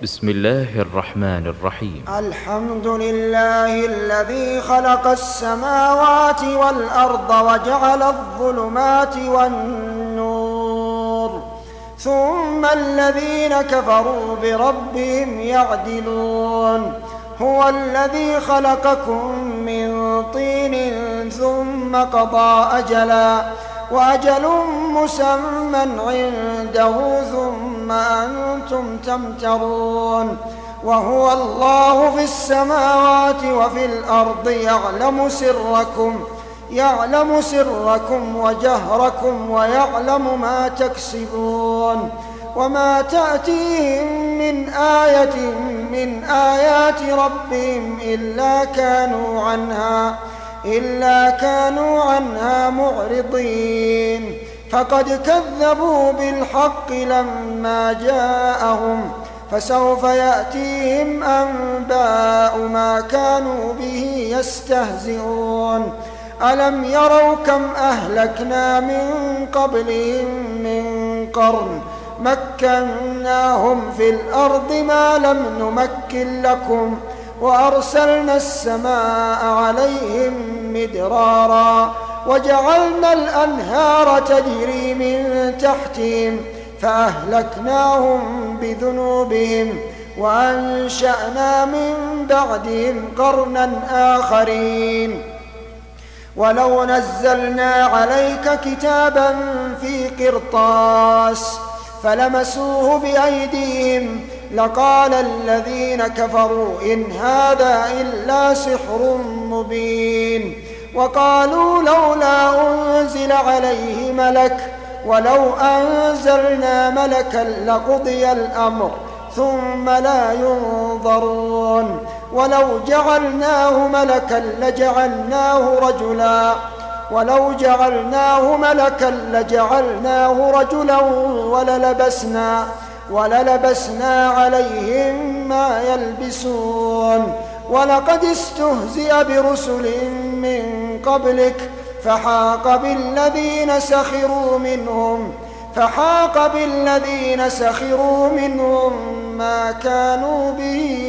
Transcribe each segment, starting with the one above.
بسم الله الرحمن الرحيم. الحمد لله الذي خلق السماوات والأرض وجعل الظلمات والنور ثم الذين كفروا بربهم يعدلون. هو الذي خلقكم من طين ثم قضى أجلا وأجل مسمى عنده ثم أنتم تمترون. وهو الله في السماوات وفي الأرض يعلم سركم وجهركم ويعلم ما تكسبون. وما تأتيهم من آية من آيات ربهم إلا كانوا عنها معرضين. فقد كذبوا بالحق لما جاءهم فسوف يأتيهم أنباء ما كانوا به يستهزئون. ألم يروا كم أهلكنا من قبلهم من قرن مكناهم في الأرض ما لم نمكن لكم وأرسلنا السماء عليهم مدرارا وجعلنا الأنهار تجري من تحتهم فأهلكناهم بذنوبهم وأنشأنا من بعدهم قرنا آخرين. ولو نزلنا عليك كتابا في قرطاس فلمسوه بأيديهم لقال الذين كفروا إن هذا إلا سحر مبين. وقالوا لولا أنزل عليه ملك ولو أنزلنا ملكا لقضي الأمر ثم لا ينظرون. ولو جعلناه ملكا لجعلناه رجلا وللبسنا عليهم ما يلبسون. ولقد استهزئ برسل من قبلك فحاق بالذين سخروا منهم ما كانوا به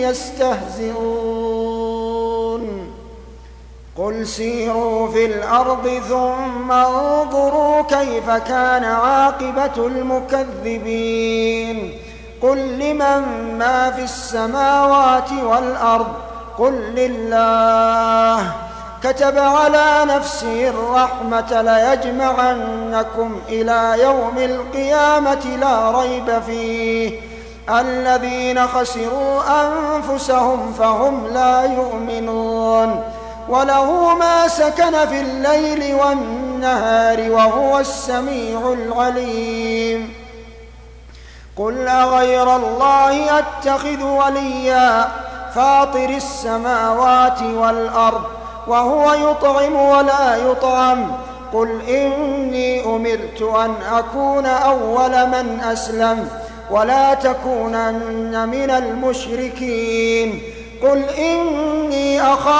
يستهزئون. قل سيروا في الأرض ثم انظروا كيف كان عاقبة المكذبين. قل لمن ما في السماوات والأرض قل لله. كتب على نفسه الرحمة ليجمعنكم إلى يوم القيامة لا ريب فيه. الذين خسروا أنفسهم فهم لا يؤمنون. وله ما سكن في الليل والنهار وهو السميع العليم. قل أغير الله أتخذ وليا فاطر السماوات والأرض وهو يطعم ولا يطعم. قل إني أمرت أن أكون أول من أسلم ولا تكونن من المشركين. قل إني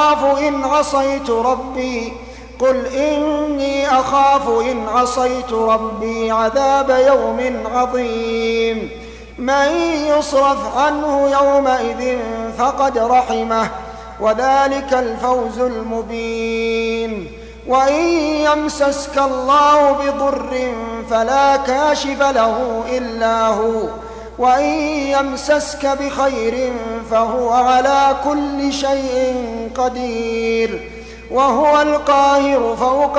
أخاف إن عصيت ربي عذاب يوم عظيم. من يصرف عنه يومئذ فقد رحمه وذلك الفوز المبين. وإن يمسسك الله بضر فلا كاشف له إلا هو وإن يمسسك بخير فهو على كل شيء قدير. وهو القاهر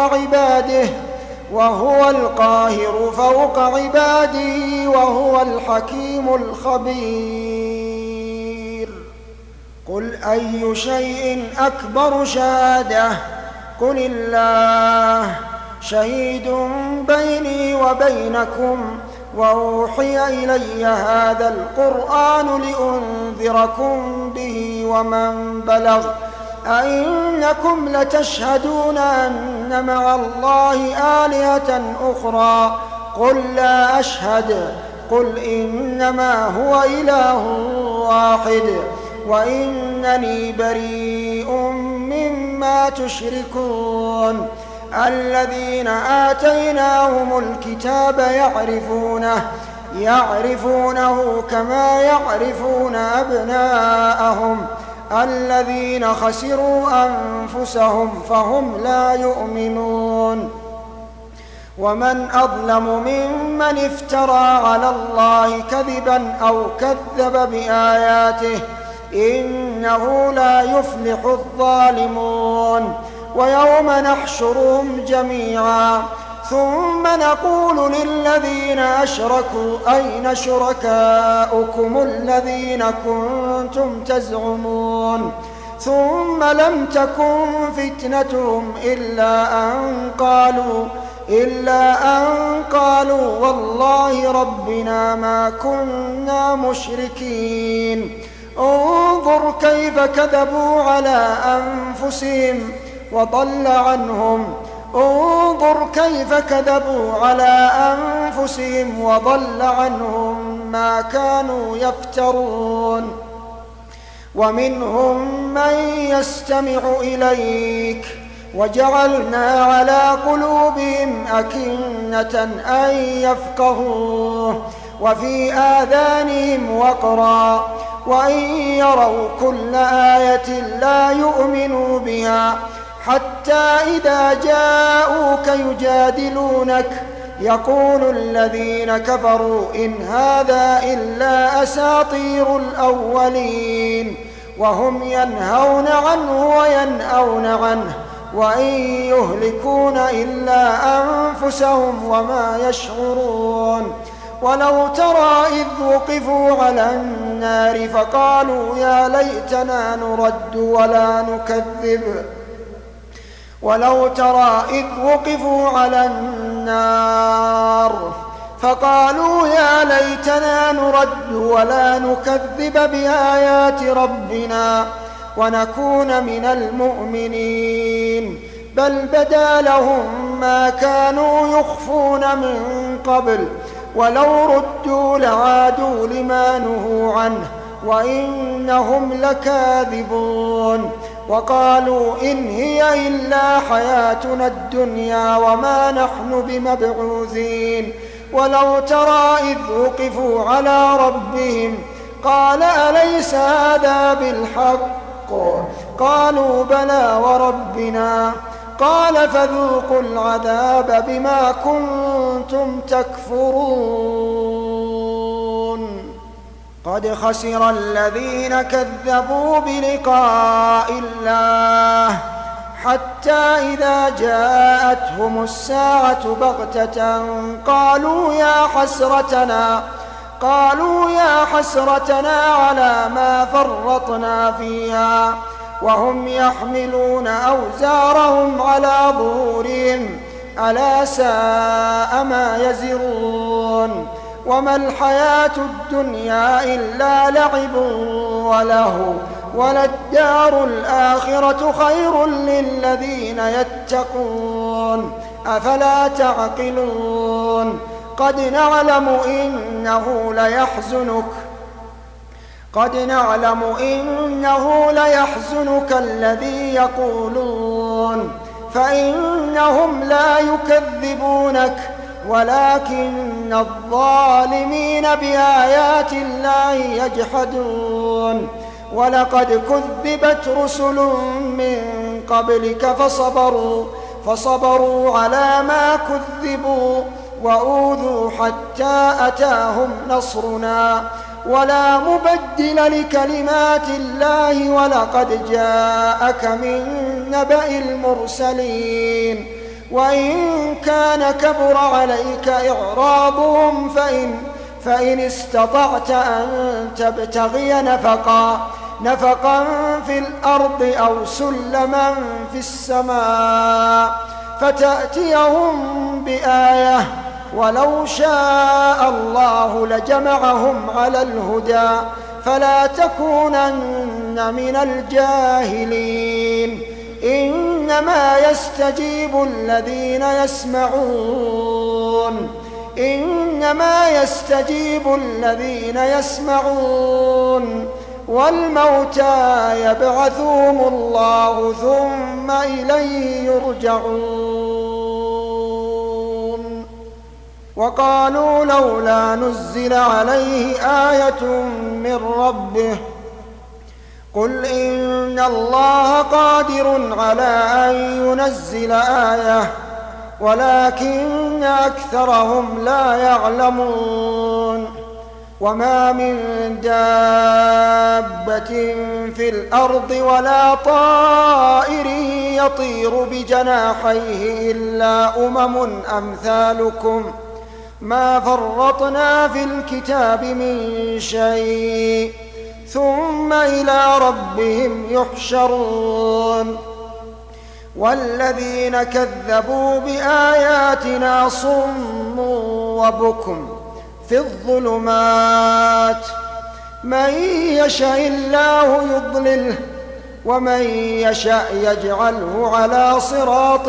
فوق عباده وهو الحكيم الخبير. قل أي شيء أكبر شهادة قل الله شهيد بيني وبينكم وأوحي إلي هذا القرآن لأنذركم به ومن بلغ. أئنكم لتشهدون أن مع الله آلهة أخرى قل لا أشهد. قل إنما هو إله واحد وإنني بريء مما تشركون. الذين آتيناهم الكتاب يعرفونه كما يعرفون أبناءهم الذين خسروا أنفسهم فهم لا يؤمنون. ومن أظلم ممن افترى على الله كذبا أو كذب بآياته إنه لا يفلح الظالمون. ويوم نحشرهم جميعا ثم نقول للذين أشركوا أين شركاؤكم الذين كنتم تزعمون ثم لم تكن فتنتهم إلا أن قالوا والله ربنا ما كنا مشركين. انظر كيف كذبوا على أنفسهم وضل عنهم ما كانوا يفترون. ومنهم من يستمع إليك وجعلنا على قلوبهم أكنة أن يفقهوه وفي آذانهم وقرا وإن يروا كل آية لا يؤمنوا بها حتى إذا جاءوك يجادلونك يقول الذين كفروا إن هذا إلا أساطير الأولين وهم ينهون عنه وينأون عنه وإن يهلكون إلا أنفسهم وما يشعرون. ولو ترى إذ وقفوا على النار فقالوا يا ليتنا نرد ولا نكذب بآيات ربنا ونكون من المؤمنين بل بدا لهم ما كانوا يخفون من قبل ولو ردوا لعادوا لما نهوا عنه وإنهم لكاذبون. وقالوا إن هي إلا حياتنا الدنيا وما نحن بمبعوثين. ولو ترى إذ وقفوا على ربهم قال أليس هذا بالحق قالوا بلى وربنا قال فذوقوا العذاب بما كنتم تكفرون. قد خسر الذين كذبوا بلقاء الله حتى إذا جاءتهم الساعة بغتة قالوا يا حسرتنا على ما فرطنا فيها وهم يحملون أوزارهم على ظهورهم ألا ساء ما يزرون. وما الحياة الدنيا إلا لعب وله وللدار الآخرة خير للذين يتقون أفلا تعقلون. قد نعلم إنه ليحزنك الذي يقولون فإنهم لا يكذبونك ولكن الظالمين بآيات الله يجحدون. ولقد كذبت رسل من قبلك فصبروا على ما كذبوا وأوذوا حتى أتاهم نصرنا ولا مبدل لكلمات الله ولقد جاءك من نبأ المرسلين. وإن كان كبر عليك إعراضهم فإن استطعت أن تبتغي نفقا في الأرض أو سلما في السماء فتأتيهم بآية ولو شاء الله لجمعهم على الهدى فلا تكونن من الجاهلين. إنما يستجيب الذين يسمعون والموتى يبعثهم الله ثم إليه يرجعون. وقالوا لولا نزل عليه آية من ربه قل إن الله قادر على أن ينزل آية ولكن أكثرهم لا يعلمون وما من دابة في الأرض ولا طائر يطير بجناحيه إلا أمثالكم ما فرطنا في الكتاب من شيء ثم إلى ربهم يحشرون والذين كذبوا بآياتنا صم وبكم في الظلمات من يشاء الله يضلله ومن يشاء يجعله على صراط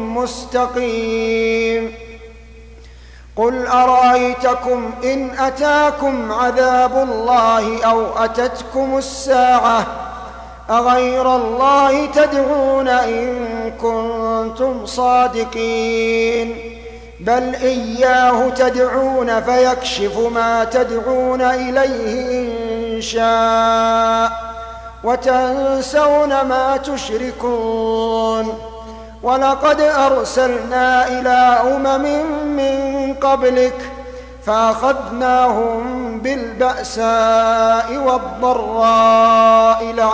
مستقيم قل أرأيتكم إن أتاكم عذاب الله أو أتتكم الساعة أغير الله تدعون إن كنتم صادقين بل إياه تدعون فيكشف ما تدعون إليه إن شاء وتنسون ما تشركون ولقد أرسلنا إلى من قبلك فأخذناهم بالبأساء والضراء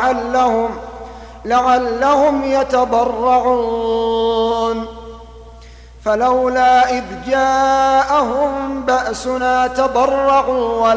لعلهم يتضرعون فلولا إذ جاءهم بأسنا تضرعوا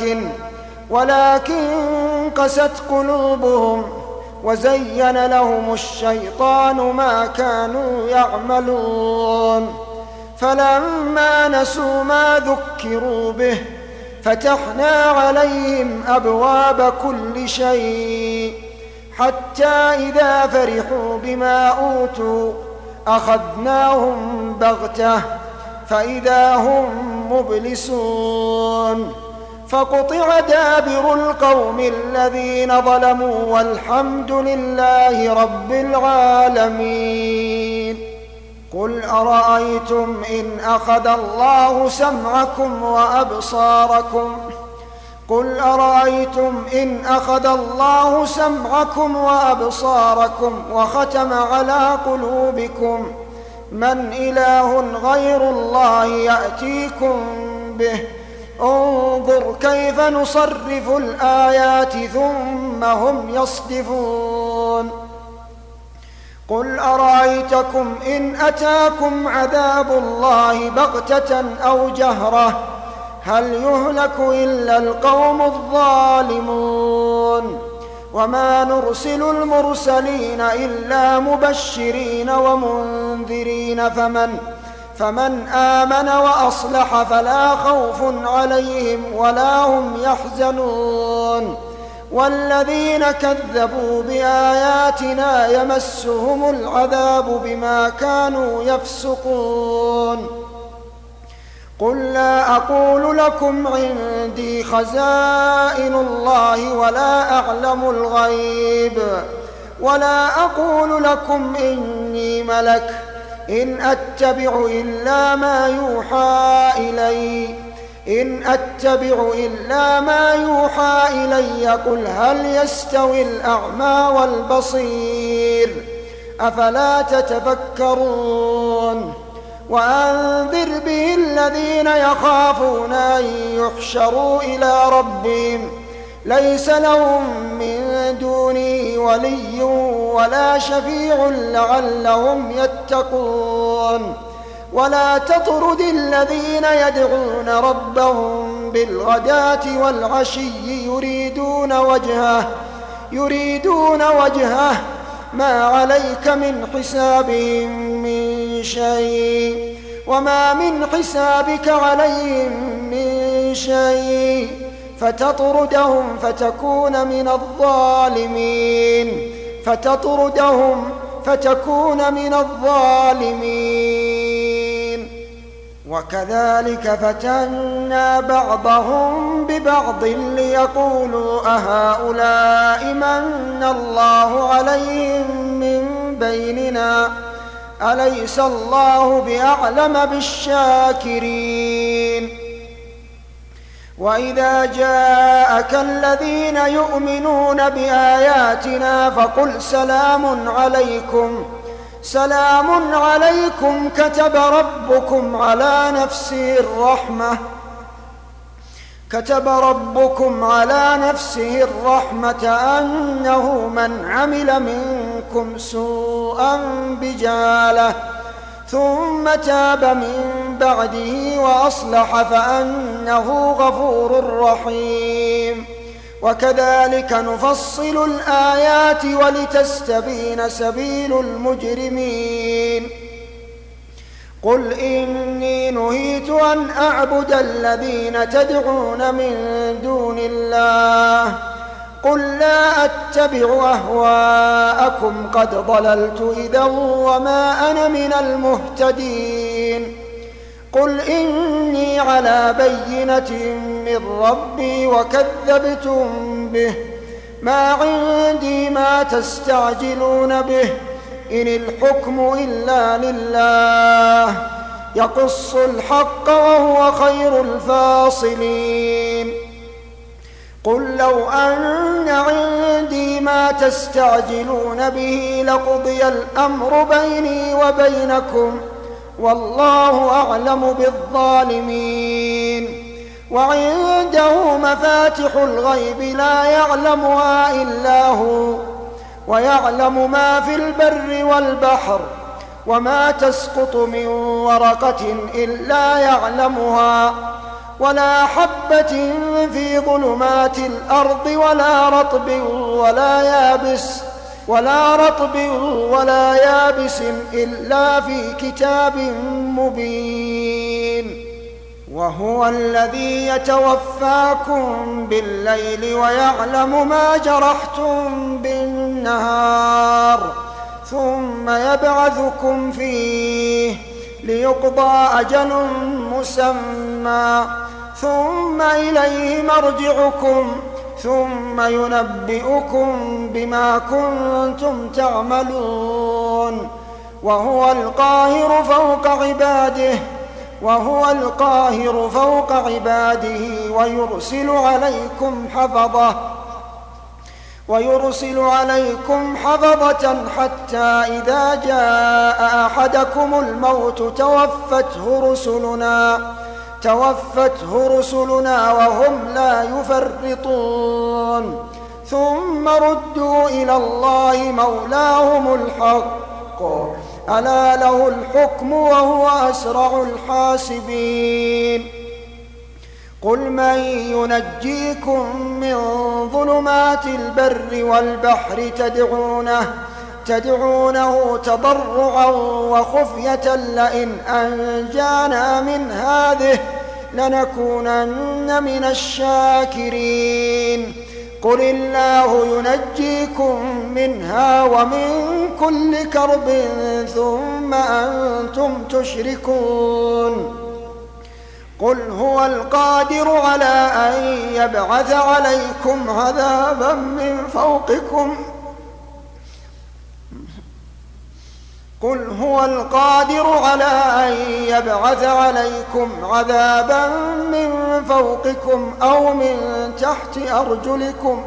ولكن قست قلوبهم وزين لهم الشيطان ما كانوا يعملون فلما نسوا ما ذكروا به فتحنا عليهم أبواب كل شيء حتى إذا فرحوا بما أوتوا أخذناهم بغتة فإذا هم مبلسون فقطع دابر القوم الذين ظلموا والحمد لله رب العالمين قل أرأيتم إن أخذ الله سمعكم وأبصاركم وختم على قلوبكم من إله غير الله يأتيكم به انظر كيف نصرف الآيات ثم هم يصدفون قل أرأيتكم إن أتاكم عذاب الله بغتة أو جهرة هل يهلك إلا القوم الظالمون وما نرسل المرسلين إلا مبشرين ومنذرين فمن آمن وأصلح فلا خوف عليهم ولا هم يحزنون والذين كذبوا بآياتنا يمسهم العذاب بما كانوا يفسقون قل لا أقول لكم عندي خزائن الله ولا أعلم الغيب ولا أقول لكم إني ملك إن أتبع إلا ما يوحى إلي قل هل يستوي الأعمى والبصير أفلا تتفكرون وأنذر به الذين يخافون أن يحشروا إلى ربهم ليس لهم من دونه ولي ولا شفيع لعلهم يتقون ولا تطرد الذين يدعون ربهم بالغداة والعشي يريدون وجهه ما عليك من حسابهم من شيء وما من حسابك عليهم من شيء فتطردهم فتكون من الظالمين وكذلك فتنا بعضهم ببعض ليقولوا أهؤلاء من الله عليهم من بيننا أليس الله بأعلم بالشاكرين وإذا جاءك الذين يؤمنون بآياتنا فقل سلام عليكم كتب ربكم على نفسه الرحمة أنه من عمل منكم سوءا بجهالة ثم تاب من بعده وأصلح فأنه غفور رحيم وكذلك نفصل الآيات ولتستبين سبيل المجرمين قل إني نهيت أن أعبد الذين تدعون من دون الله قل لا أتبع أهواءكم قد ضللت إذا وما أنا من المهتدين قل إني على بينة من ربي وكذبتم به ما عندي ما تستعجلون به إن الحكم إلا لله يقص الحق وهو خير الفاصلين قل لو أن عندي ما تستعجلون به لقضي الأمر بيني وبينكم والله أعلم بالظالمين وعنده مفاتح الغيب لا يعلمها إلا هو ويعلم ما في البر والبحر وما تسقط من ورقة إلا يعلمها ولا حبة في ظلمات الأرض ولا رطب ولا يابس إلا في كتاب مبين وهو الذي يتوفاكم بالليل ويعلم ما جرحتم بالنهار ثم يبعثكم فيه ليقضى أجل مسمى ثم إليه مرجعكم ثم ينبئكم بما كنتم تعملون وهو القاهر فوق عباده ويرسل عليكم حفظة حتى إذا جاء أحدكم الموت توفته رسلنا وهم لا يفرطون ثم ردوا إلى الله مولاهم الحق ألا له الحكم وهو أسرع الحاسبين قل من ينجيكم من ظلمات البر والبحر تدعونه تضرعا وخفية لئن أنجانا من هذه لنكونن من الشاكرين قل الله ينجيكم منها ومن كل كرب ثم أنتم تشركون قل هو القادر على أن يبعث عليكم عذابا من فوقكم أو من تحت أرجلكم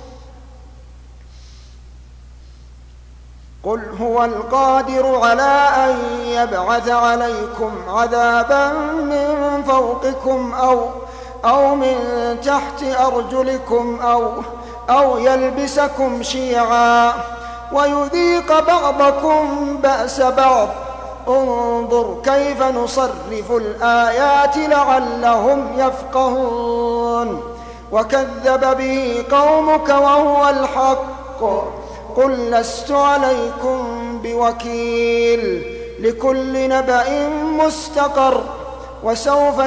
أو يلبسكم شيعا ويذيق بعضكم بأس بعض انظر كيف نصرف الآيات لعلهم يفقهون وكذب به قومك وهو الحق قل لست عليكم بوكيل لكل نبأ مستقر وسوف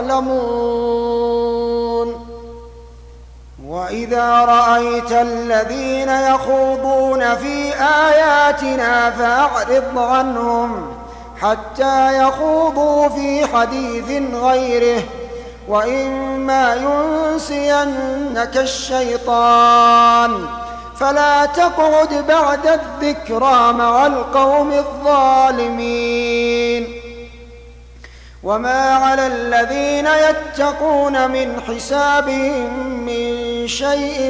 تعلمون وإذا رأيت الذين يخوضون في آياتنا فأعرض عنهم حتى يخوضوا في حديث غيره وإما ينسينك الشيطان فلا تقعد بعد الذكرى مع القوم الظالمين. وما على الذين يتقون من حسابهم من شيء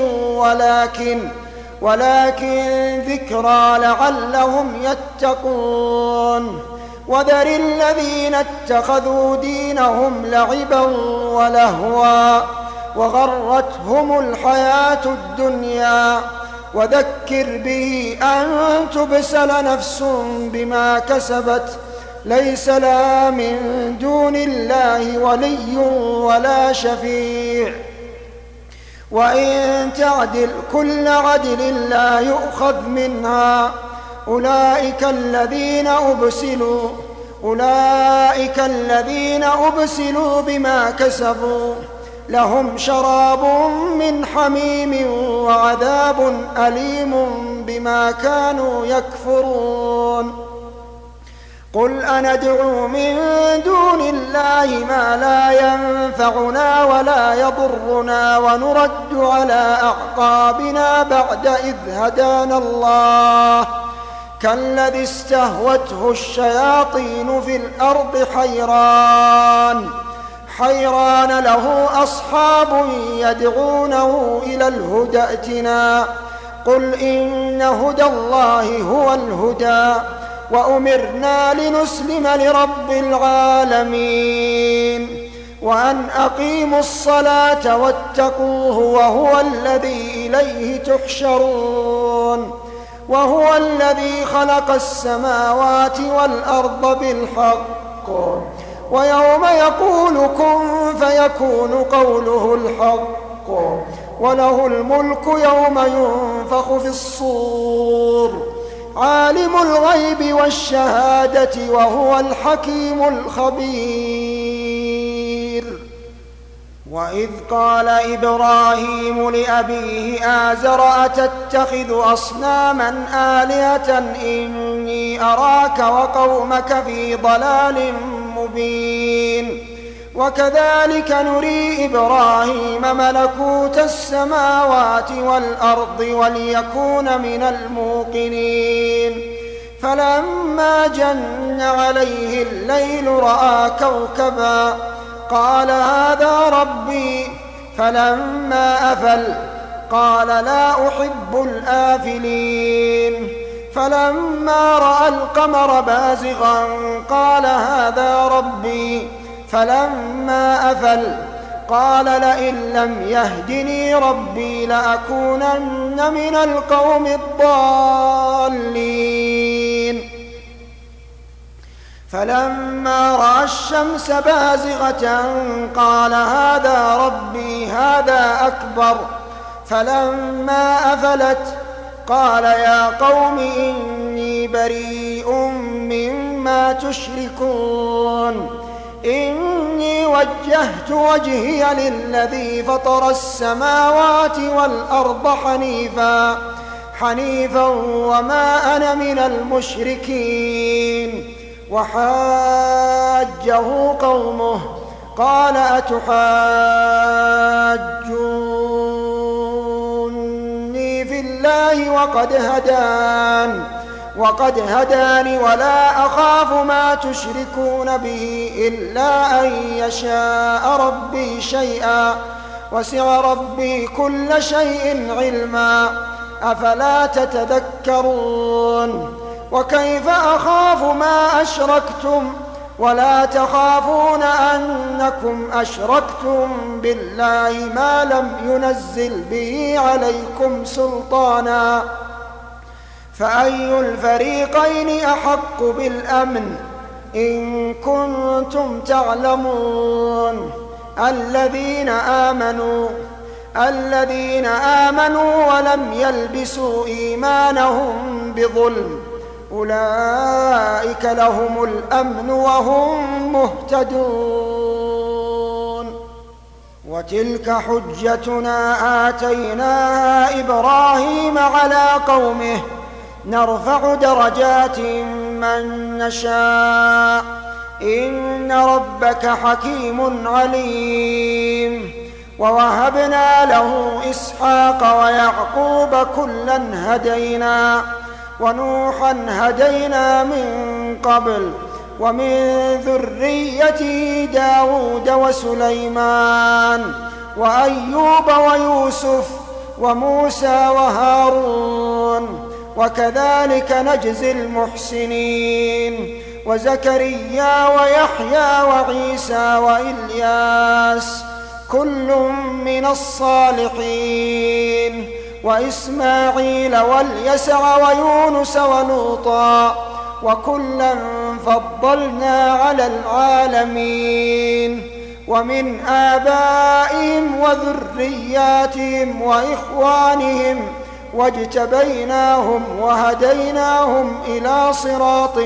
ولكن ذكرى لعلهم يتقون. وذر الذين اتخذوا دينهم لعبا ولهوا وغرتهم الحياة الدنيا وذكر به أن تبسل نفس بما كسبت ليس لها من دون الله ولي ولا شفيع وإن تعدل كل عدل لا يؤخذ منها. أولئك الذين أبسلوا بما كسبوا لهم شراب من حميم وعذاب أليم بما كانوا يكفرون. قل أندعو من دون الله ما لا ينفعنا ولا يضرنا ونرد على أعقابنا بعد إذ هدانا الله كالذي استهوته الشياطين في الأرض حيران له أصحاب يدعونه إلى الهدى ائتنا. قل إن هدى الله هو الهدى وأمرنا لنسلم لرب العالمين وأن أقيموا الصلاة واتقوه وهو الذي إليه تحشرون. وهو الذي خلق السماوات والأرض بالحق ويوم يقول كن فيكون قوله الحق وله الملك يوم ينفخ في الصور عالم الغيب والشهادة وهو الحكيم الخبير. وإذ قال إبراهيم لأبيه آزر أتتخذ أصناما آلهة إني أراك وقومك في ضلال مبين. وكذلك نري إبراهيم ملكوت السماوات والأرض وليكون من الموقنين. فلما جن عليه الليل رأى كوكبا قال هذا ربي فلما أفل قال لا أحب الآفلين. فلما رأى القمر بازغا قال هذا ربي فلما أفل قال لئن لم يهدني ربي لأكونن من القوم الضالين. فلما رأى الشمس بازغة قال هذا ربي هذا أكبر. فلما أفلت قال يا قوم إني بريء مما تشركون إني وجهت وجهي للذي فطر السماوات والأرض حنيفا وما أنا من المشركين. وحاجه قومه قال أتحاجوني في الله وقد هداني ولا أخاف ما تشركون به إلا أن يشاء ربي شيئا وسع ربي كل شيء علما أفلا تتذكرون. وكيف أخاف ما أشركتم ولا تخافون أنكم أشركتم بالله ما لم ينزل به عليكم سلطانا فأي الفريقين أحق بالأمن إن كنتم تعلمون. الذين آمنوا ولم يلبسوا إيمانهم بظلم أولئك لهم الأمن وهم مهتدون. وتلك حجتنا آتيناها إبراهيم على قومه نرفع درجات من نشاء إن ربك حكيم عليم. ووهبنا له إسحاق ويعقوب كلا هدينا ونوحا هدينا من قبل ومن ذريته داود وسليمان وأيوب ويوسف وموسى وهارون وكذلك نجزي المحسنين وزكريا ويحيى وعيسى وإلياس كل من الصالحين وإسماعيل واليسع ويونس ولوطا وكلا فضلنا على العالمين ومن آبائهم وذرياتهم وإخوانهم واجتبيناهم وهديناهم إلى صراط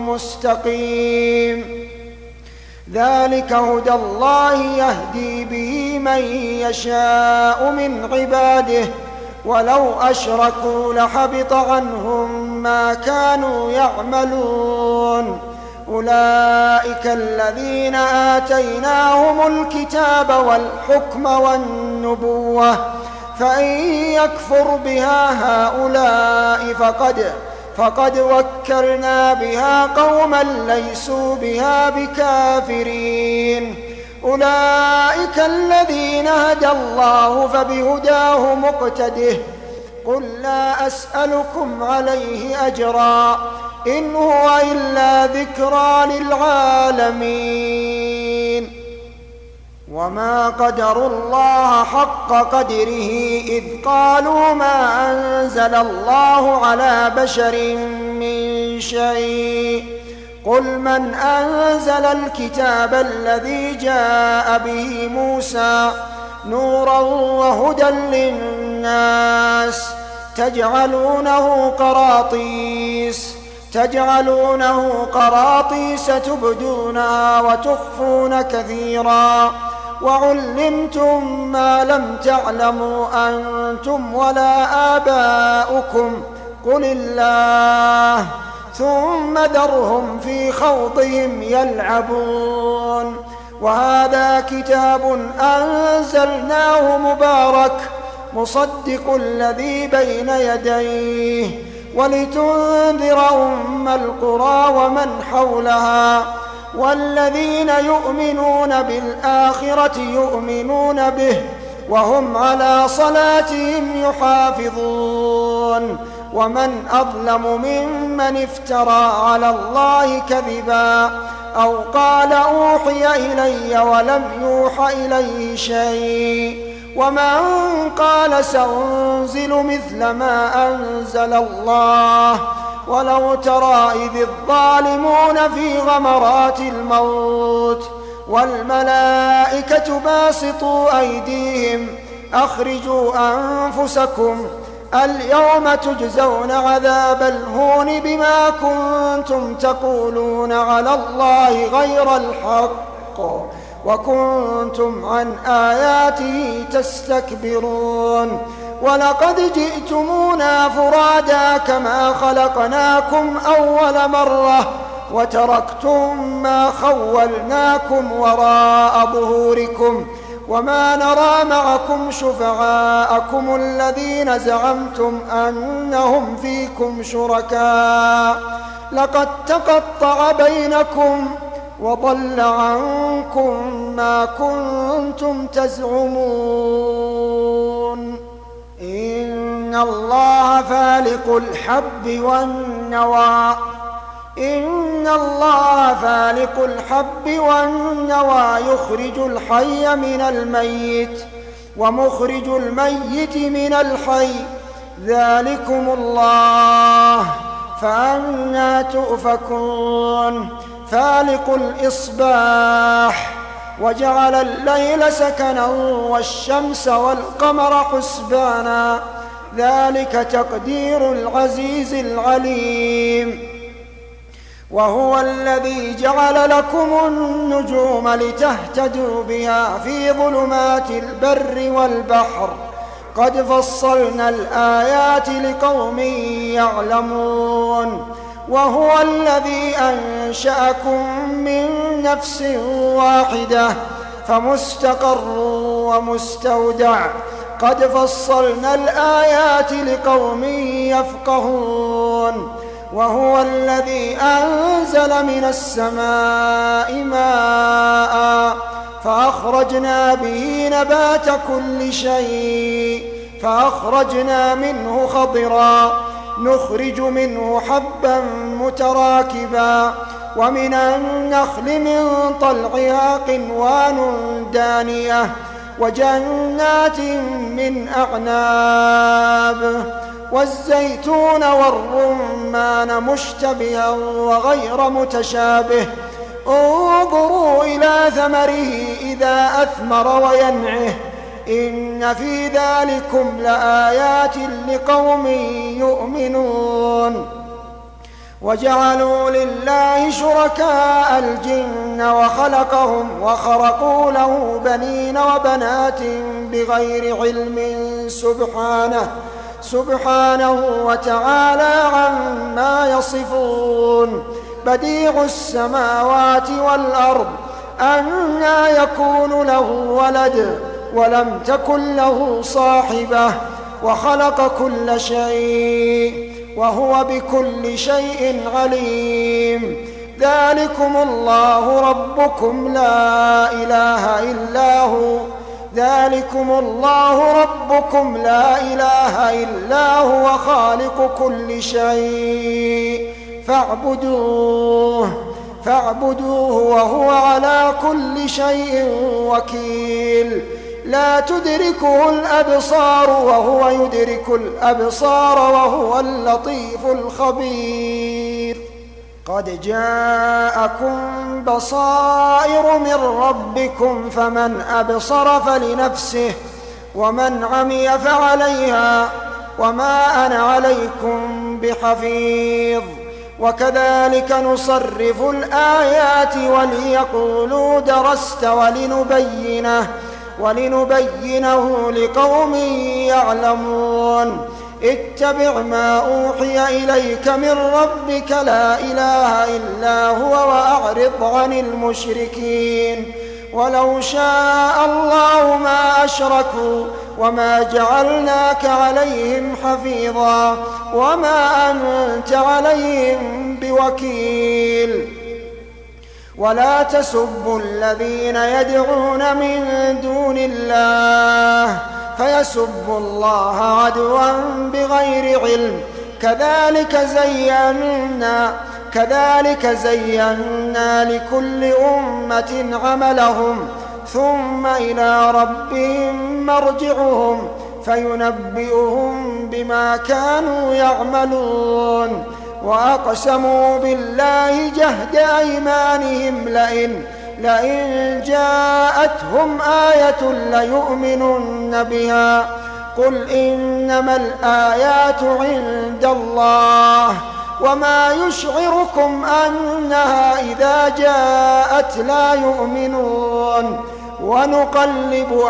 مستقيم ذلك هدى الله يهدي به من يشاء من عباده ولو أشركوا لحبط عنهم ما كانوا يعملون أولئك الذين آتيناهم الكتاب والحكم والنبوة فإن يكفر بها هؤلاء فقد وكلنا بها قوما ليسوا بها بكافرين أولئك الذين هدى الله فبهداه مقتده قل لا أسألكم عليه أجرا إن هو إلا ذكرى للعالمين وما قدروا الله حق قدره إذ قالوا ما أنزل الله على بشر من شيء قل من أنزل الكتاب الذي جاء به موسى نورا وهدى للناس تجعلونه قراطيس تبدونها وتخفون كثيرا وعلمتم ما لم تعلموا أنتم ولا آباؤكم قل الله ثم ذرهم في خوضهم يلعبون وهذا كتاب أنزلناه مبارك مصدق الذي بين يديه ولتنذر أم القرى ومن حولها والذين يؤمنون بالآخرة يؤمنون به وهم على صلاتهم يحافظون ومن أظلم ممن افترى على الله كذبا أو قال أوحي إلي ولم يوح إليه شيء ومن قال سأنزل مثل ما أنزل الله ولو ترى إذ الظالمون في غمرات الموت والملائكة باسطوا أيديهم أخرجوا أنفسكم اليوم تجزون عذاب الهون بما كنتم تقولون على الله غير الحق وكنتم عن آياته تستكبرون ولقد جئتمونا فرادا كما خلقناكم أول مرة وتركتم ما خولناكم وراء ظهوركم وما نرى معكم شفعاءكم الذين زعمتم أنهم فيكم شركاء لقد تقطع بينكم وضل عنكم ما كنتم تزعمون إن الله فالق الحب والنوى يخرج الحي من الميت ومخرج الميت من الحي ذلكم الله فأنى تؤفكون فالق الإصباح وجعل الليل سكنا والشمس والقمر حسبانا ذلك تقدير العزيز العليم وهو الذي جعل لكم النجوم لتهتدوا بها في ظلمات البر والبحر قد فصلنا الآيات لقوم يعلمون وهو الذي أنشأكم من نفس واحدة فمستقر ومستودع قد فصلنا الآيات لقوم يفقهون وهو الذي أنزل من السماء ماء فأخرجنا به نبات كل شيء فأخرجنا منه خضرا نخرج منه حبا متراكبا ومن النخل من طلعها قنوان دانية وجنات من أعناب والزيتون والرمان مشتبها وغير متشابه انظروا إلى ثمره إذا أثمر وينعه إن في ذلكم لآيات لقوم يؤمنون وجعلوا لله شركاء الجن وخلقهم وخرقوا له بنين وبنات بغير علم سبحانه وتعالى عما يصفون بديع السماوات والأرض أنى يكون له ولد ولم تكن له صاحبة وخلق كل شيء وهو بكل شيء عليم ذلكم الله ربكم لا إله إلا هو خالق كل شيء فاعبدوه وهو على كل شيء وكيل لا تدركه الأبصار وهو يدرك الأبصار وهو اللطيف الخبير قد جاءكم بصائر من ربكم فمن أبصر فلنفسه ومن عمي فعليها وما أنا عليكم بحفيظ وكذلك نصرف الآيات وليقولوا درست ولنبينه لقوم يعلمون اتبع ما أوحي إليك من ربك لا إله إلا هو وأعرض عن المشركين ولو شاء الله ما أشركوا وما جعلناك عليهم حفيظا وما أنت عليهم بوكيل ولا تسبوا الذين يدعون من دون الله فيسبوا الله عدوا بغير علم كذلك زينا لكل أمة عملهم ثم إلى ربهم مرجعهم فينبئهم بما كانوا يعملون وأقسموا بالله جهد أيمانهم لئن جاءتهم آية ليؤمنن بها قل إنما الآيات عند الله وما يشعركم أنها إذا جاءت لا يؤمنون ونقلب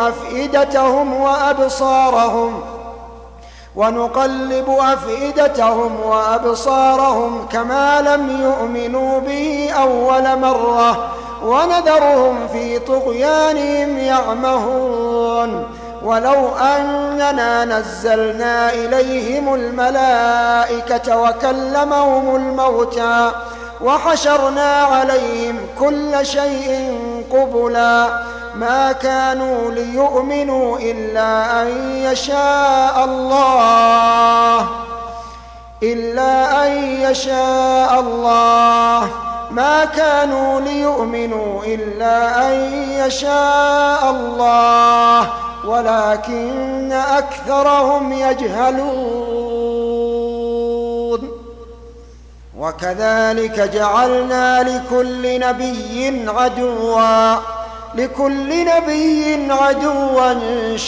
أفئدتهم وأبصارهم كما لم يؤمنوا به أول مرة ونذرهم في طغيانهم يعمهون ولو أننا نزلنا إليهم الملائكة وكلمهم الموتى وحشرنا عليهم كل شيء قبلا ما كانوا ليؤمنوا إلا أن يشاء الله ما كانوا ليؤمنوا إلا أن يشاء الله ولكن أكثرهم يجهلون وكذلك جعلنا لكل نبي عدوا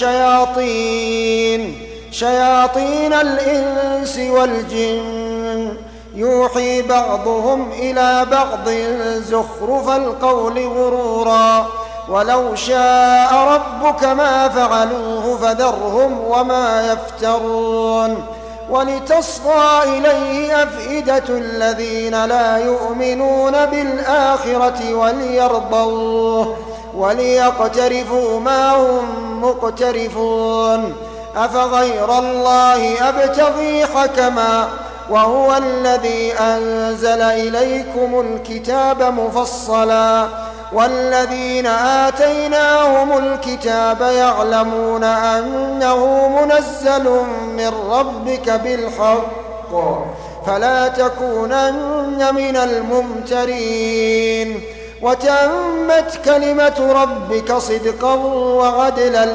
شياطين الإنس والجن يوحي بعضهم إلى بعض زخرف القول غرورا ولو شاء ربك ما فعلوه فذرهم وما يفترون ولتصغى إليه أفئدة الذين لا يؤمنون بالآخرة وليرضوه وليقترفوا ما هم مقترفون أفغير الله أبتغي حكما وهو الذي أنزل إليكم الكتاب مفصلا والذين آتيناهم الكتاب يعلمون أنه منزل من ربك بالحق فلا تكونن من الممترين وتمت كلمة ربك صدقا وعدلا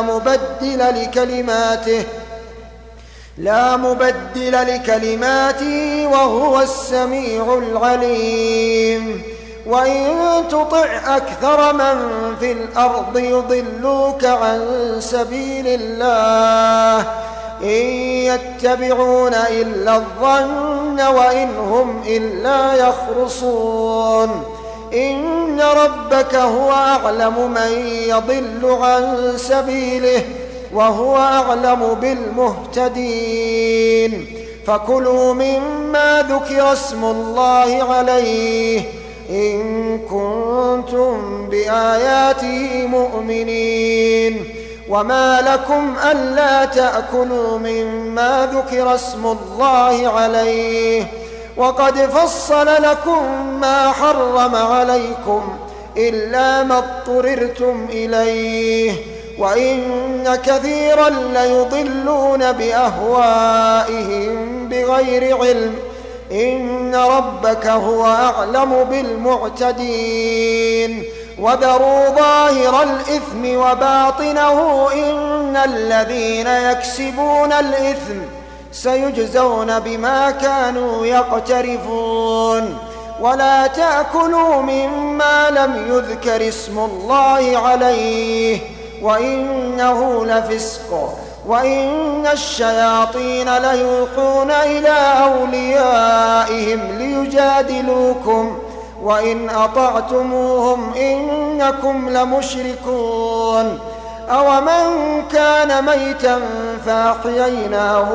لا مبدل لكلماته وهو السميع العليم وإن تطع أكثر من في الأرض يضلوك عن سبيل الله إن يتبعون إلا الظن وإن هم إلا يخرصون إن ربك هو أعلم من يضل عن سبيله وهو أعلم بالمهتدين فكلوا مما ذكر اسم الله عليه إن كنتم بآياته مؤمنين وما لكم ألا تأكلوا مما ذكر اسم الله عليه وقد فصل لكم ما حرم عليكم إلا ما اضطررتم إليه وإن كثيرا ليضلون بأهوائهم بغير علم إن ربك هو أعلم بالمعتدين وذروا ظاهر الإثم وباطنه إن الذين يكسبون الإثم سيجزون بما كانوا يقترفون ولا تأكلوا مما لم يذكر اسم الله عليه وإنه لفسق وإن الشياطين ليوحون إلى أوليائهم ليجادلوكم وإن أطعتموهم إنكم لمشركون أومن كان ميتا فأحييناه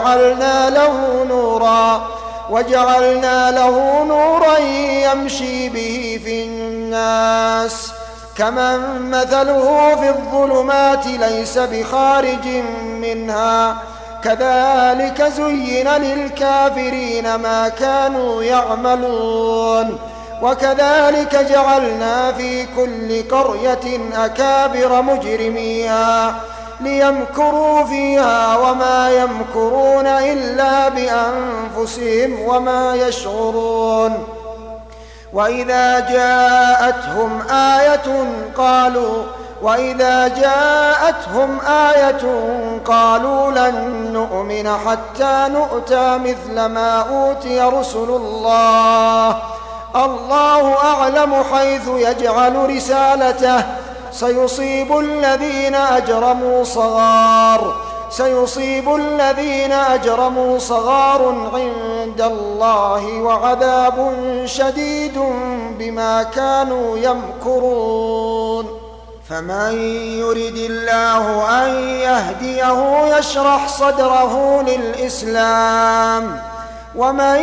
وجعلنا له نورا يمشي به في الناس كمن مثله في الظلمات ليس بخارج منها كذلك زين للكافرين ما كانوا يعملون وكذلك جعلنا في كل قرية أكابر مجرميها ليمكروا فيها وما يمكرون إلا بأنفسهم وما يشعرون وإذا جاءتهم آية قالوا لن نؤمن حتى نؤتى مثل ما أوتي رسل الله أعلم حيث يجعل رسالته سيصيب الذين أجرموا صغار عند الله وعذاب شديد بما كانوا يمكرون فمن يرد الله أن يهديه يشرح صدره للإسلام ومن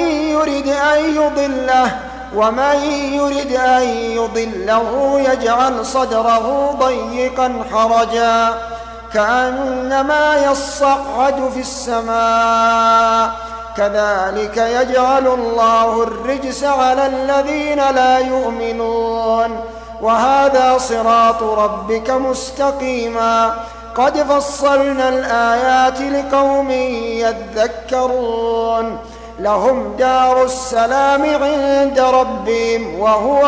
يرد أن يضله يجعل صدره ضيقا حرجا كأنما يصعد في السماء كذلك يجعل الله الرجس على الذين لا يؤمنون وهذا صراط ربك مستقيما قد فصلنا الآيات لقوم يذكرون لهم دار السلام عند ربهم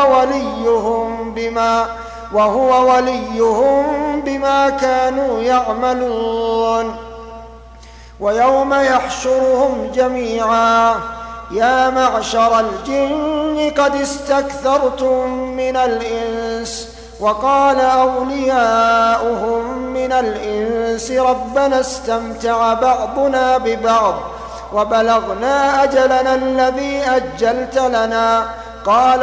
وهو وليهم بما كانوا يعملون ويوم يحشرهم جميعا يا معشر الجن قد استكثرتم من الإنس وقال أولياؤهم من الإنس ربنا استمتع بعضنا ببعض وبلغنا أجلنا الذي أجلت لنا قال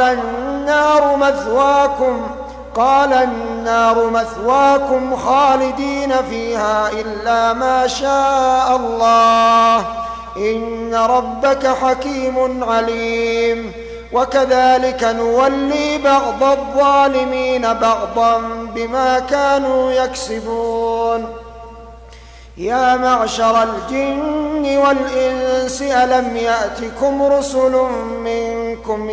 النار مثواكم خالدين فيها إلا ما شاء الله إن ربك حكيم عليم وكذلك نولي بعض الظالمين بعضا بما كانوا يكسبون. يا معشر الجن والإنس ألم يأتكم رسل منكم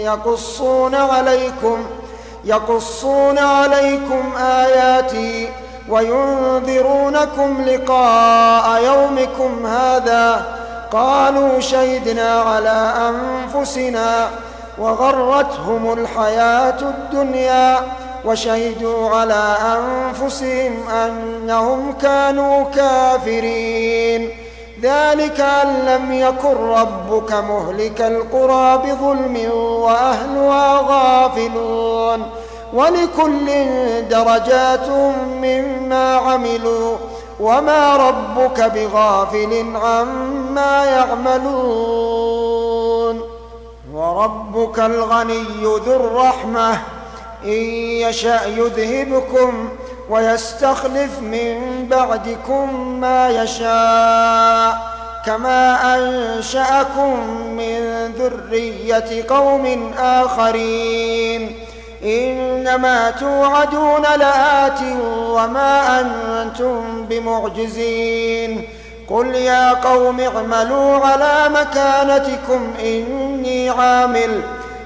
يقصون عليكم آياتي وينذرونكم لقاء يومكم هذا؟ قالوا شهدنا على أنفسنا وغرتهم الحياة الدنيا وشهدوا على أنفسهم أنهم كانوا كافرين. ذلك أن لم يكن ربك مهلك القرى بظلم وأهلها غافلون، ولكل درجات مما عملوا وما ربك بغافل عما يعملون. وربك الغني ذو الرحمة إن يشأ يذهبكم ويستخلف من بعدكم ما يشاء كما أنشأكم من ذرية قوم آخرين. إنما توعدون لآت وما أنتم بمعجزين. قل يا قوم اعملوا على مكانتكم إني عامل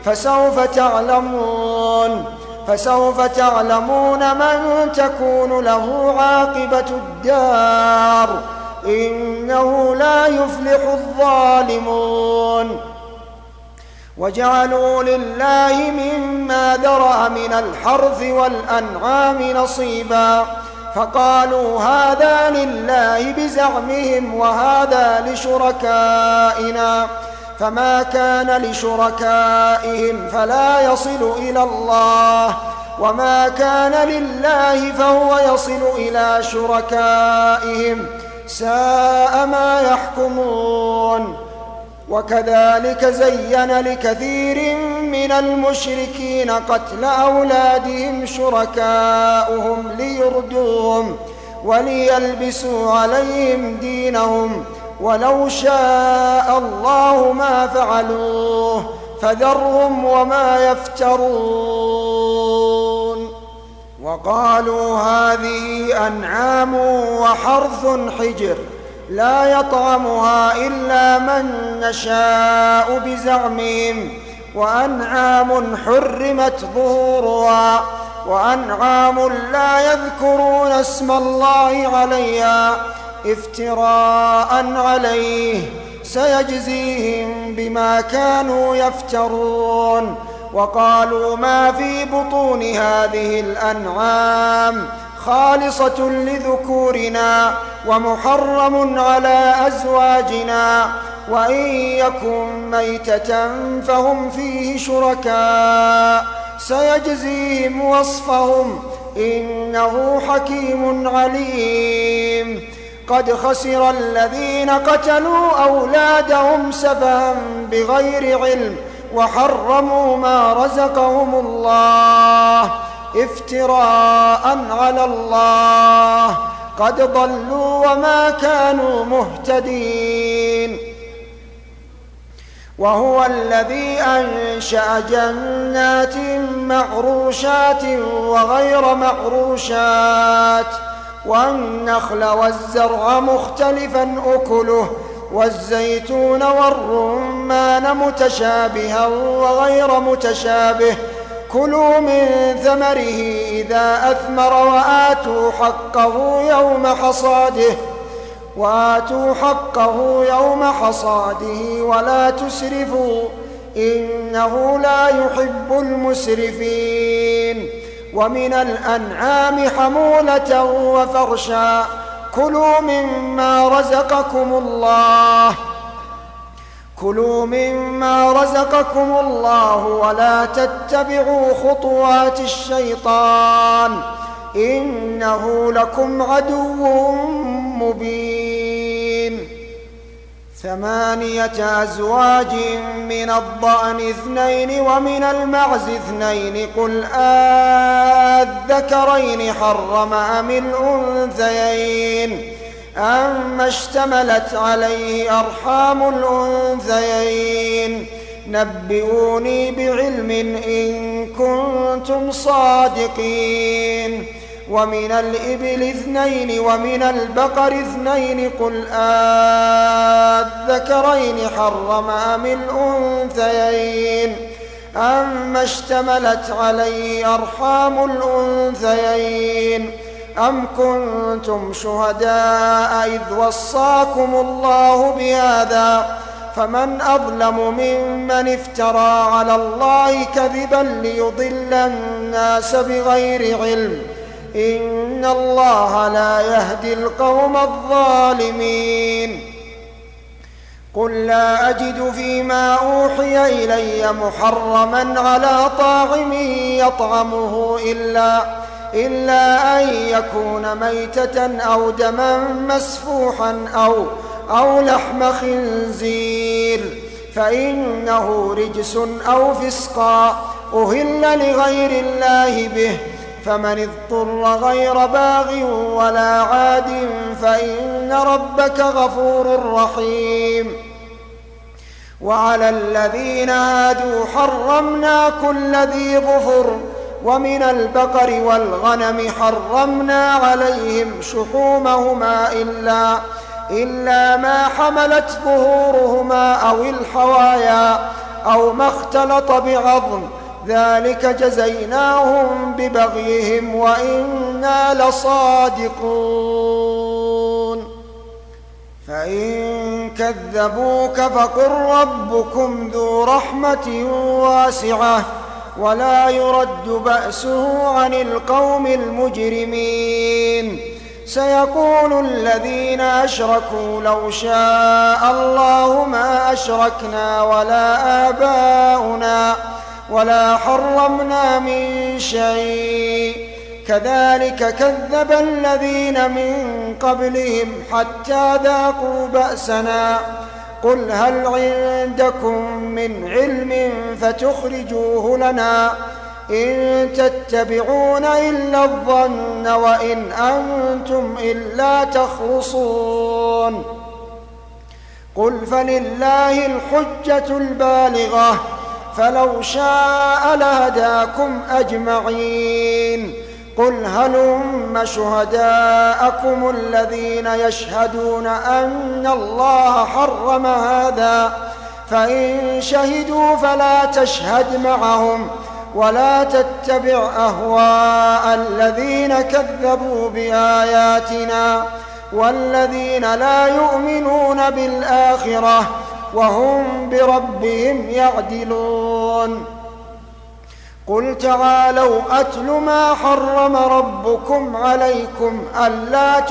فسوف تعلمون من تكون له عاقبة الدار إنه لا يفلح الظالمون. وجعلوا لله مما ذرأ من الحرث والأنعام نصيبا فقالوا هذا لله بزعمهم وهذا لشركائنا، فما كان لشركائهم فلا يصل إلى الله، وما كان لله فهو يصل إلى شركائهم، ساء ما يحكمون. وكذلك زين لكثير من المشركين قتل أولادهم شركاؤهم ليردوهم وليلبسوا عليهم دينهم، ولو شاء الله ما فعلوه فذرهم وما يفترون. وقالوا هذه أنعام وحرث حجر لا يطعمها إلا من نشاء بزعمهم، وأنعام حرمت ظهورها وأنعام لا يذكرون اسم الله عليها افتراء عليه سيجزيهم بما كانوا يفترون. وقالوا ما في بطون هذه الأنعام خالصة لذكورنا ومحرم على أزواجنا، وإن يكن ميتة فهم فيه شركاء سيجزيهم وصفهم إنه حكيم عليم. قد خسر الذين قتلوا أولادهم سفها بغير علم وحرموا ما رزقهم الله افتراء على الله، قد ضلوا وما كانوا مهتدين. وهو الذي أنشأ جنات معروشات وغير معروشات والنخل والزرع مختلفا أكله والزيتون والرمان متشابها وغير متشابه، كلوا من ثمره إذا أثمر وآتوا حقه يوم حصاده ولا تسرفوا إنه لا يحب المسرفين. ومن الأنعام حمولة وفرشا كلوا مما رزقكم الله ولا تتبعوا خطوات الشيطان إنه لكم عدو مبين. 8 أزواج من الضأن 2 ومن المعز 2، قل أذكرين حرم أم الأنثيين أما اشتملت عليه أرحام الأنثيين، نبئوني بعلم إن كنتم صادقين. ومن الإبل 2 ومن البقر 2 قل أذكرين حرم أم الأنثيين أما اشتملت عليه أرحام الأنثيين أم كنتم شهداء إذ وصاكم الله بهذا فمن أظلم ممن افترى على الله كذبا ليضل الناس بغير علم إن الله لا يهدي القوم الظالمين قل لا أجد فيما أوحي إلي محرما على طاعم يطعمه إلا أن يكون ميتة أو دما مسفوحا أو لحم خنزير فإنه رجس أو فسقا أهل لغير الله به فمن اضطر غير باغ ولا عاد فإن ربك غفور رحيم وعلى الذين هادوا حرمنا كل ذي ظفر ومن البقر والغنم حرمنا عليهم شحومهما إلا ما حملت ظهورهما أو الحوايا أو ما اختلط بعظم ذلك جزيناهم ببغيهم وإنا لصادقون فإن كذبوك فقل ربكم ذو رحمة واسعة ولا يرد بأسه عن القوم المجرمين سيقول الذين أشركوا لو شاء الله ما أشركنا ولا آباؤنا ولا حرمنا من شيء كذلك كذب الذين من قبلهم حتى ذاقوا بأسنا قل هل عندكم من علم فتخرجوه لنا إن تتبعون إلا الظن وإن أنتم إلا تخرصون قل فلله الحجة البالغة فلو شاء لهداكم أجمعين قل هلم شهداءكم الذين يشهدون أن الله حرم هذا فإن شهدوا فلا تشهد معهم ولا تتبع أهواء الذين كذبوا بآياتنا والذين لا يؤمنون بالآخرة وهم بربهم يعدلون قل تعالوا أتل ما حرم ربكم عليكم ألا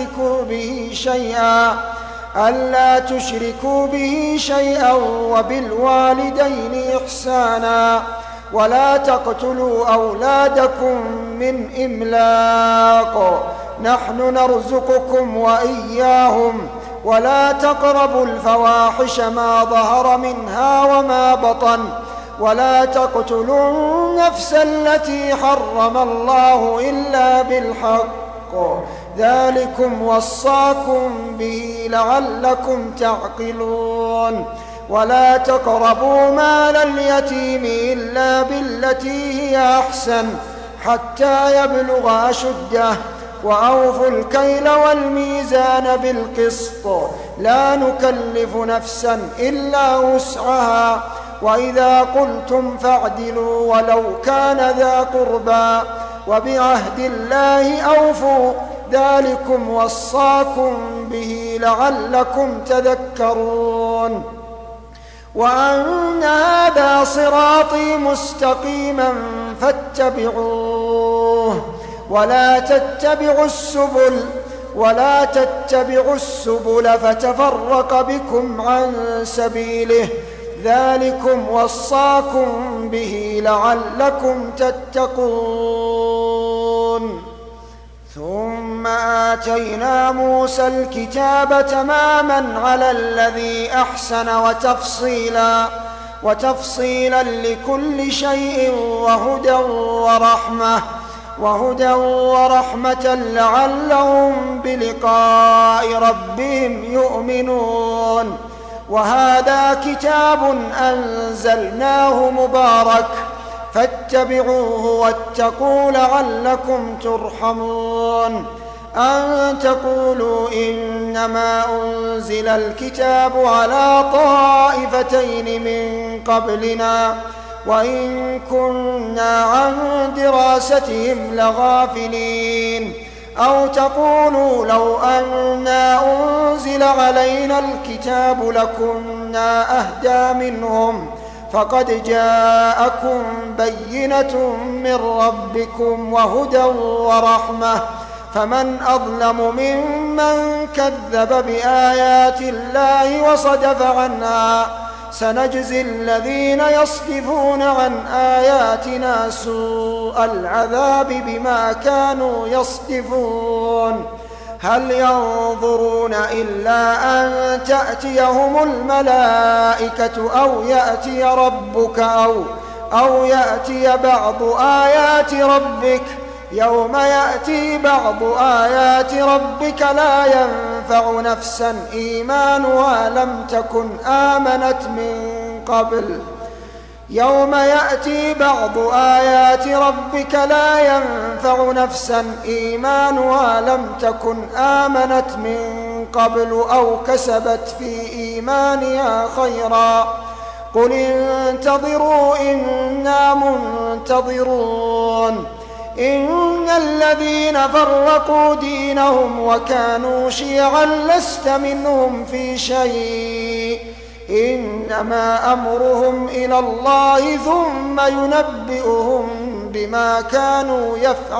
تشركوا به شيئا وبالوالدين إحسانا ولا تقتلوا أولادكم من إملاق نحن نرزقكم وإياهم ولا تقربوا الفواحش ما ظهر منها وما بطن ولا تقتلوا النفس التي حرم الله إلا بالحق ذلكم وصاكم به لعلكم تعقلون ولا تقربوا مال اليتيم إلا بالتي هي أحسن حتى يبلغ أشده وأوفوا الكيل والميزان بالقسط لا نكلف نفسا إلا وسعها وإذا قلتم فاعدلوا ولو كان ذا قربى وبعهد الله أوفوا ذلكم وصاكم به لعلكم تذكرون وأن هذا صراطي مستقيما فاتبعوه ولا تتبعوا السبل فتفرق بكم عن سبيله ذلكم وصاكم به لعلكم تتقون ثم آتينا موسى الكتاب تماما على الذي أحسن وتفصيلا لكل شيء وهدى ورحمة لعلهم بلقاء ربهم يؤمنون وهذا كتاب أنزلناه مبارك فاتبعوه واتقوا لعلكم ترحمون. أن تقولوا إنما أنزل الكتاب على طائفتين من قبلنا وإن كنا عن دراستهم لغافلين. أو تقولوا لو أنا أنزل علينا الكتاب لكنا أهدى منهم فقد جاءكم بينة من ربكم وهدى ورحمة فمن أظلم ممن كذب بآيات الله وصدف عنها. سنجزي الذين يصدفون عن آياتنا سوء العذاب بما كانوا يصدفون. هل ينظرون إلا أن تأتيهم الملائكة أو يأتي ربك أو يأتي بعض آيات ربك. يوم يأتي بعض آيات ربك لا ينفع نفسا إيمانها لم تكن آمنت من قبل. يوم يأتي بعض آيات ربك لا ينفع نفسا إيمانها لم تكن آمنت من قبل أو كسبت في إيمانها خيرا. قل انتظروا إنا منتظرون. إن الذين فرقوا دينهم وكانوا شيعا لست منهم في شيء إنما أمرهم إلى الله ثم ينبئهم بما كانوا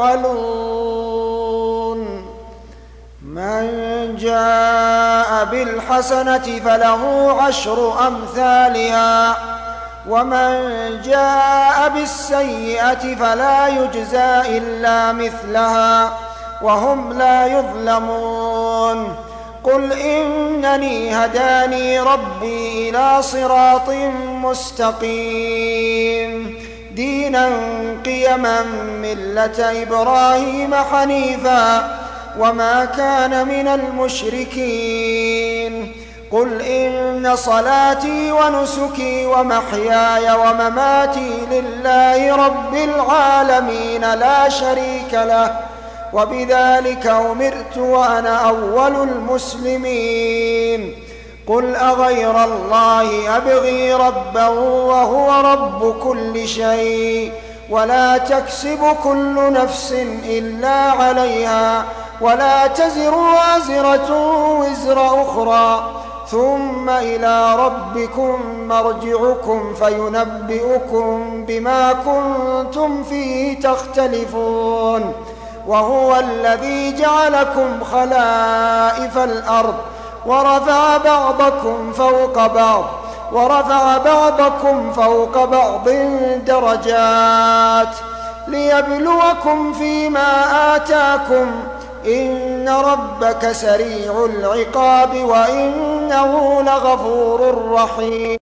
يفعلون. من جاء بالحسنة فله 10 أمثالها ومن جاء بالسيئة فلا يجزى إلا مثلها وهم لا يظلمون. قل إنني هداني ربي إلى صراط مستقيم دينا قيما ملة إبراهيم حنيفا وما كان من المشركين. قل إن صلاتي ونسكي ومحياي ومماتي لله رب العالمين لا شريك له وبذلك أمرت وأنا أول المسلمين. قل أغير الله أبغي ربا وهو رب كل شيء ولا تكسب كل نفس إلا عليها ولا تزر وازرة وزر أخرى ثم إلى ربكم مرجعكم فينبئكم بما كنتم فيه تختلفون. وهو الذي جعلكم خلائف الأرض ورفع بعضكم فوق بعض درجات ليبلوكم فيما آتاكم إن ربك سريع العقاب وإنه لغفور رحيم.